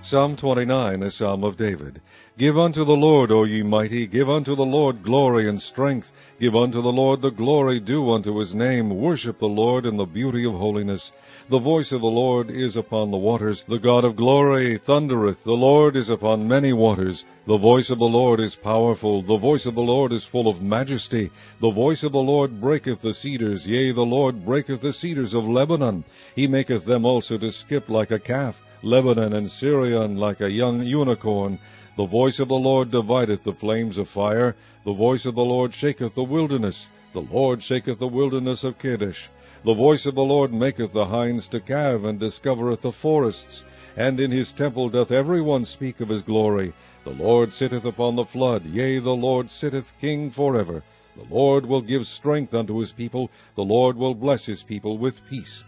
Psalm 29, a psalm of David. Give unto the Lord, O ye mighty, give unto the Lord glory and strength. Give unto the Lord the glory due unto his name. Worship the Lord in the beauty of holiness. The voice of the Lord is upon the waters. The God of glory thundereth. The Lord is upon many waters. The voice of the Lord is powerful. The voice of the Lord is full of majesty. The voice of the Lord breaketh the cedars. Yea, the Lord breaketh the cedars of Lebanon. He maketh them also to skip like a calf. Lebanon and Syrian like a young unicorn. The voice of the Lord divideth the flames of fire. The voice of the Lord shaketh the wilderness. The Lord shaketh the wilderness of Kadesh. The voice of the Lord maketh the hinds to calve, and discovereth the forests. And in his temple doth every one speak of his glory. The Lord sitteth upon the flood. Yea, the Lord sitteth king forever. The Lord will give strength unto his people. The Lord will bless his people with peace.